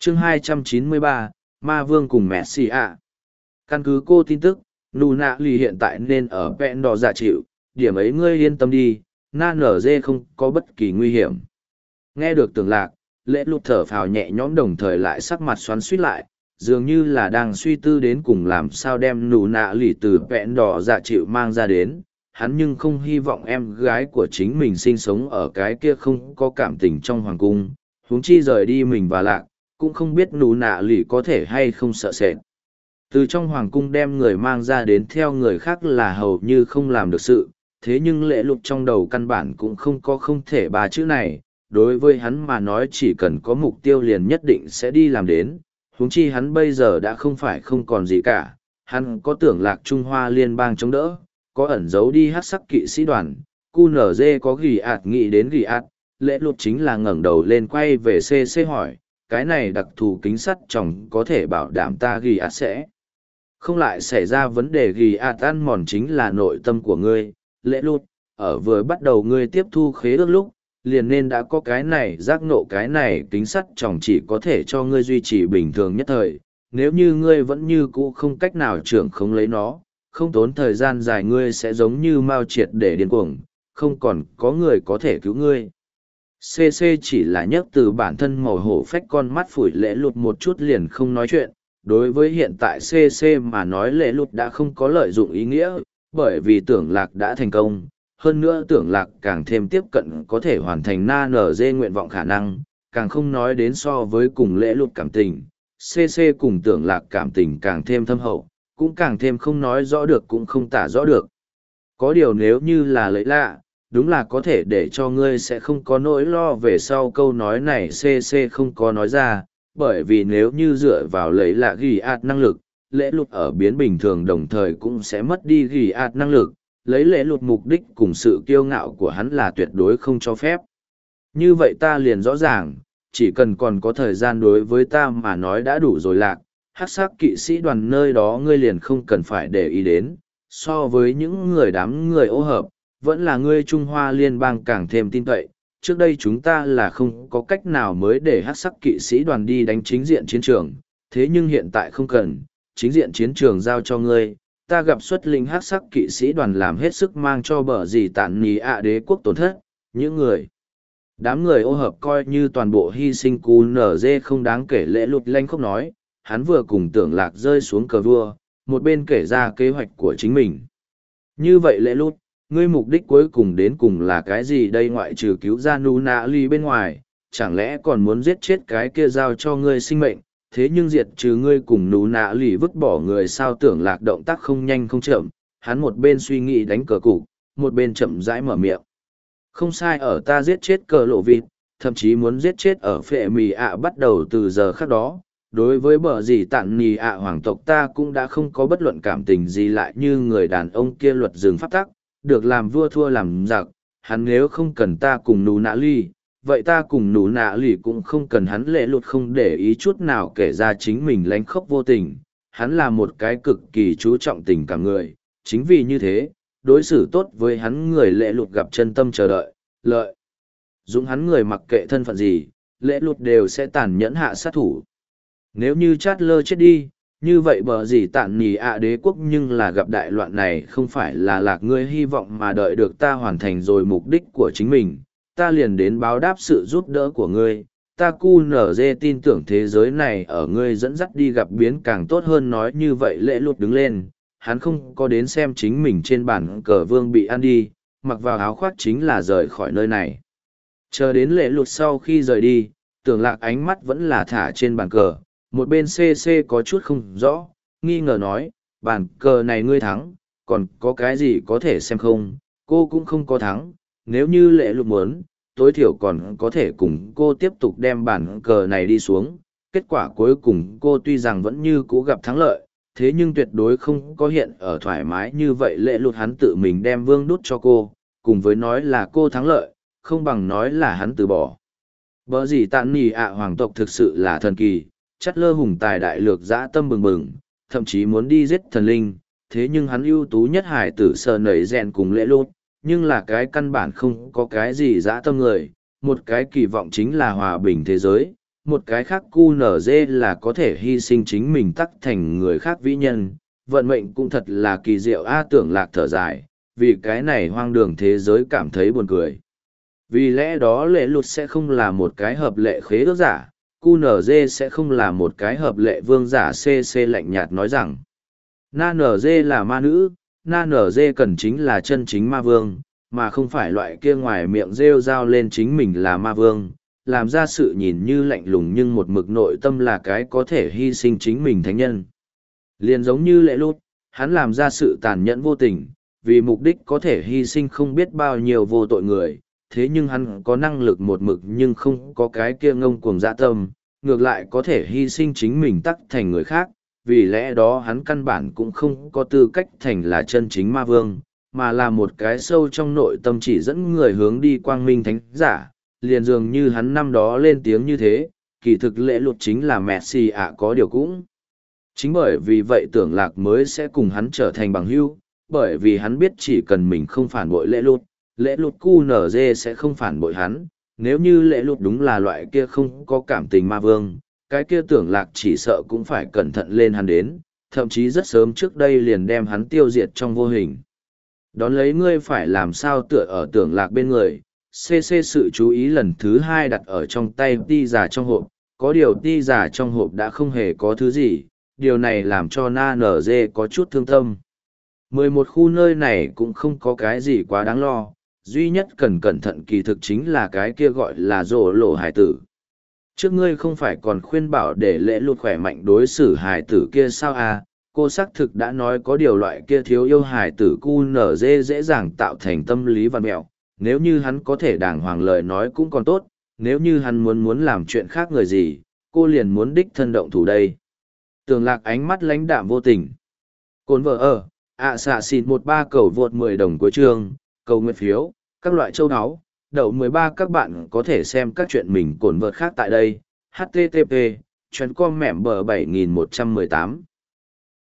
chương 293, Ma Vương cùng Messi ạ. Căn cứ cô tin tức, nụ nạ lì hiện tại nên ở vẹn đỏ dạ chịu, điểm ấy ngươi yên tâm đi, na nở dê không có bất kỳ nguy hiểm. Nghe được Tưởng Lạc, Lễ Lục thở phào nhẹ nhõm đồng thời lại sắc mặt xoắn xuýt lại, dường như là đang suy tư đến cùng làm sao đem nụ nạ lì từ vẹn đỏ dạ chịu mang ra đến. Hắn nhưng không hy vọng em gái của chính mình sinh sống ở cái kia không có cảm tình trong hoàng cung, huống chi rời đi mình và Lạc, cũng không biết nụ nạ lì có thể hay không sợ sệt. Từ trong hoàng cung đem người mang ra đến theo người khác là hầu như không làm được sự, thế nhưng Lễ Lục trong đầu căn bản cũng không có không thể ba chữ này, đối với hắn mà nói chỉ cần có mục tiêu liền nhất định sẽ đi làm đến, huống chi hắn bây giờ đã không phải không còn gì cả, hắn có Tưởng Lạc Trung Hoa liên bang chống đỡ, có ẩn giấu đi hát sắc kỵ sĩ đoàn, QNZ có ghi ạt nghĩ đến ghi ạt, Lễ Lục chính là ngẩng đầu lên quay về CC hỏi, cái này đặc thù kính sắt chồng có thể bảo đảm ta ghi ạt sẽ không lại xảy ra vấn đề ghi ạt ăn mòn chính là nội tâm của ngươi, Lễ Lục, ở vừa bắt đầu ngươi tiếp thu khế ước lúc, liền nên đã có cái này giác nộ cái này kính sắt chồng chỉ có thể cho ngươi duy trì bình thường nhất thời, nếu như ngươi vẫn như cũ không cách nào trưởng không lấy nó, không tốn thời gian dài ngươi sẽ giống như mao triệt để điên cuồng, không còn có người có thể cứu ngươi. CC chỉ là nhấc từ bản thân màu hổ phách con mắt phủi Lễ Lục một chút liền không nói chuyện, đối với hiện tại CC mà nói Lễ Lục đã không có lợi dụng ý nghĩa, bởi vì Tưởng Lạc đã thành công, hơn nữa Tưởng Lạc càng thêm tiếp cận có thể hoàn thành na nở dê nguyện vọng khả năng, càng không nói đến so với cùng Lễ Lục cảm tình, CC cùng Tưởng Lạc cảm tình càng thêm thâm hậu, cũng càng thêm không nói rõ được cũng không tả rõ được. Có điều nếu như là lấy lạ, đúng là có thể để cho ngươi sẽ không có nỗi lo về sau câu nói này CC không có nói ra, bởi vì nếu như dựa vào lấy lạ ghi ạt năng lực, Lễ Lục ở biến bình thường đồng thời cũng sẽ mất đi ghi ạt năng lực, lấy Lễ Lục mục đích cùng sự kiêu ngạo của hắn là tuyệt đối không cho phép. Như vậy ta liền rõ ràng, chỉ cần còn có thời gian đối với ta mà nói đã đủ rồi Lạc, hắc sắc kỵ sĩ đoàn nơi đó ngươi liền không cần phải để ý đến, so với những người đám người ô hợp, vẫn là ngươi Trung Hoa liên bang càng thêm tin cậy. Trước đây chúng ta là không có cách nào mới để hắc sắc kỵ sĩ đoàn đi đánh chính diện chiến trường, thế nhưng hiện tại không cần, chính diện chiến trường giao cho ngươi, ta gặp xuất linh hắc sắc kỵ sĩ đoàn làm hết sức mang cho bờ gì tản nì ạ đế quốc tổn thất, những người. Đám người ô hợp coi như toàn bộ hy sinh cú nở dê không đáng kể. Lễ Lục lanh không nói, hắn vừa cùng Tưởng Lạc rơi xuống cờ vua, một bên kể ra kế hoạch của chính mình. Như vậy Lễ Lục, ngươi mục đích cuối cùng đến cùng là cái gì đây ngoại trừ cứu ra nụ nạ ly bên ngoài, chẳng lẽ còn muốn giết chết cái kia giao cho ngươi sinh mệnh, thế nhưng diệt trừ ngươi cùng nụ nạ ly vứt bỏ người sao? Tưởng Lạc động tác không nhanh không chậm, hắn một bên suy nghĩ đánh cờ cục, một bên chậm rãi mở miệng. Không sai, ở ta giết chết cờ lộ vịt, thậm chí muốn giết chết ở phệ mì ạ bắt đầu từ giờ khác đó. Đối với bờ gì tản nì ạ hoàng tộc ta cũng đã không có bất luận cảm tình gì lại như người đàn ông kia luật dừng pháp tắc, được làm vua thua làm giặc, hắn nếu không cần ta cùng nụ nạ ly, vậy ta cùng nụ nạ ly cũng không cần hắn. Lễ Lục không để ý chút nào kể ra chính mình lánh khóc vô tình, hắn là một cái cực kỳ chú trọng tình cảm người, chính vì như thế, đối xử tốt với hắn người Lễ Lục gặp chân tâm chờ đợi, lợi. Dũng hắn người mặc kệ thân phận gì, Lễ Lục đều sẽ tàn nhẫn hạ sát thủ. Nếu như Chát Lơ chết đi, như vậy bờ gì tản nì ạ đế quốc nhưng là gặp đại loạn này không phải là Lạc ngươi hy vọng mà đợi được ta hoàn thành rồi mục đích của chính mình, ta liền đến báo đáp sự giúp đỡ của ngươi. Ta QNZ tin tưởng thế giới này ở ngươi dẫn dắt đi gặp biến càng tốt hơn. Nói như vậy Lễ Lục đứng lên, hắn không có đến xem chính mình trên bàn cờ vương bị ăn đi, mặc vào áo khoác chính là rời khỏi nơi này. Chờ đến Lễ Lục sau khi rời đi, Tưởng Lạc ánh mắt vẫn là thả trên bàn cờ, một bên CC có chút không rõ, nghi ngờ nói, bàn cờ này ngươi thắng, còn có cái gì có thể xem không? Cô cũng không có thắng, nếu như Lễ Lục muốn, tối thiểu còn có thể cùng cô tiếp tục đem bàn cờ này đi xuống. Kết quả cuối cùng cô tuy rằng vẫn như cũ gặp thắng lợi, thế nhưng tuyệt đối không có hiện ở thoải mái như vậy. Lễ Lục hắn tự mình đem vương đút cho cô, cùng với nói là cô thắng lợi, không bằng nói là hắn từ bỏ. Bở gì tạn nì ạ hoàng tộc thực sự là thần kỳ, Chát Lơ hùng tài đại lược dã tâm bừng bừng, thậm chí muốn đi giết thần linh, thế nhưng hắn ưu tú nhất hải tử sờ nảy rèn cùng Lễ Lục, nhưng là cái căn bản không có cái gì dã tâm người, một cái kỳ vọng chính là hòa bình thế giới, một cái khác QNZ là có thể hy sinh chính mình tắc thành người khác vĩ nhân, vận mệnh cũng thật là kỳ diệu a. Tưởng Lạc thở dài, vì cái này hoang đường thế giới cảm thấy buồn cười. Vì lẽ đó lệ lụt sẽ không là một cái hợp lệ khế ước giả, QNZ sẽ không là một cái hợp lệ vương giả. CC lạnh nhạt nói rằng, NNZ là ma nữ, NNZ cần chính là chân chính ma vương, mà không phải loại kia ngoài miệng rêu rao lên chính mình là ma vương, làm ra sự nhìn như lạnh lùng nhưng một mực nội tâm là cái có thể hy sinh chính mình thánh nhân. Liền giống như lệ lút, hắn làm ra sự tàn nhẫn vô tình, vì mục đích có thể hy sinh không biết bao nhiêu vô tội người, thế nhưng hắn có năng lực một mực nhưng không có cái kia ngông cuồng dạ tâm, ngược lại có thể hy sinh chính mình tắc thành người khác, vì lẽ đó hắn căn bản cũng không có tư cách thành là chân chính ma vương, mà là một cái sâu trong nội tâm chỉ dẫn người hướng đi quang minh thánh giả, liền dường như hắn năm đó lên tiếng như thế, kỳ thực lễ luật chính là Messi ạ có điều cũng. Chính bởi vì vậy Tưởng Lạc mới sẽ cùng hắn trở thành bằng hữu, bởi vì hắn biết chỉ cần mình không phản bội lễ luật QNZ sẽ không phản bội hắn, nếu như lễ luật đúng là loại kia không có cảm tình ma vương, cái kia Tưởng Lạc chỉ sợ cũng phải cẩn thận lên hắn đến, thậm chí rất sớm trước đây liền đem hắn tiêu diệt trong vô hình. Đón lấy ngươi phải làm sao tựa ở Tưởng Lạc bên người. CC sự chú ý lần thứ hai đặt ở trong tay ti giả trong hộp, có điều ti giả trong hộp đã không hề có thứ gì, điều này làm cho NNZ có chút thương tâm. 11 khu nơi này cũng không có cái gì quá đáng lo, duy nhất cần cẩn thận kỳ thực chính là cái kia gọi là rổ lộ hải tử. Trước ngươi không phải còn khuyên bảo để lễ luật khỏe mạnh đối xử hải tử kia sao à, cô xác thực đã nói có điều loại kia thiếu yêu hải tử QNZ dễ dàng tạo thành tâm lý văn mẹo. Nếu như hắn có thể đàng hoàng lời nói cũng còn tốt, nếu như hắn muốn làm chuyện khác người gì, cô liền muốn đích thân động thủ đây. Tưởng Lạc ánh mắt lãnh đạm vô tình. Cồn vợ ở, xạ xịt 13 cầu vượt 10 đồng cuối chương, cầu nguyện phiếu, các loại châu áo, đậu 13 các bạn có thể xem các chuyện mình cồn vợt khác tại đây. HTTP, chuyến com mẻm bờ 7118.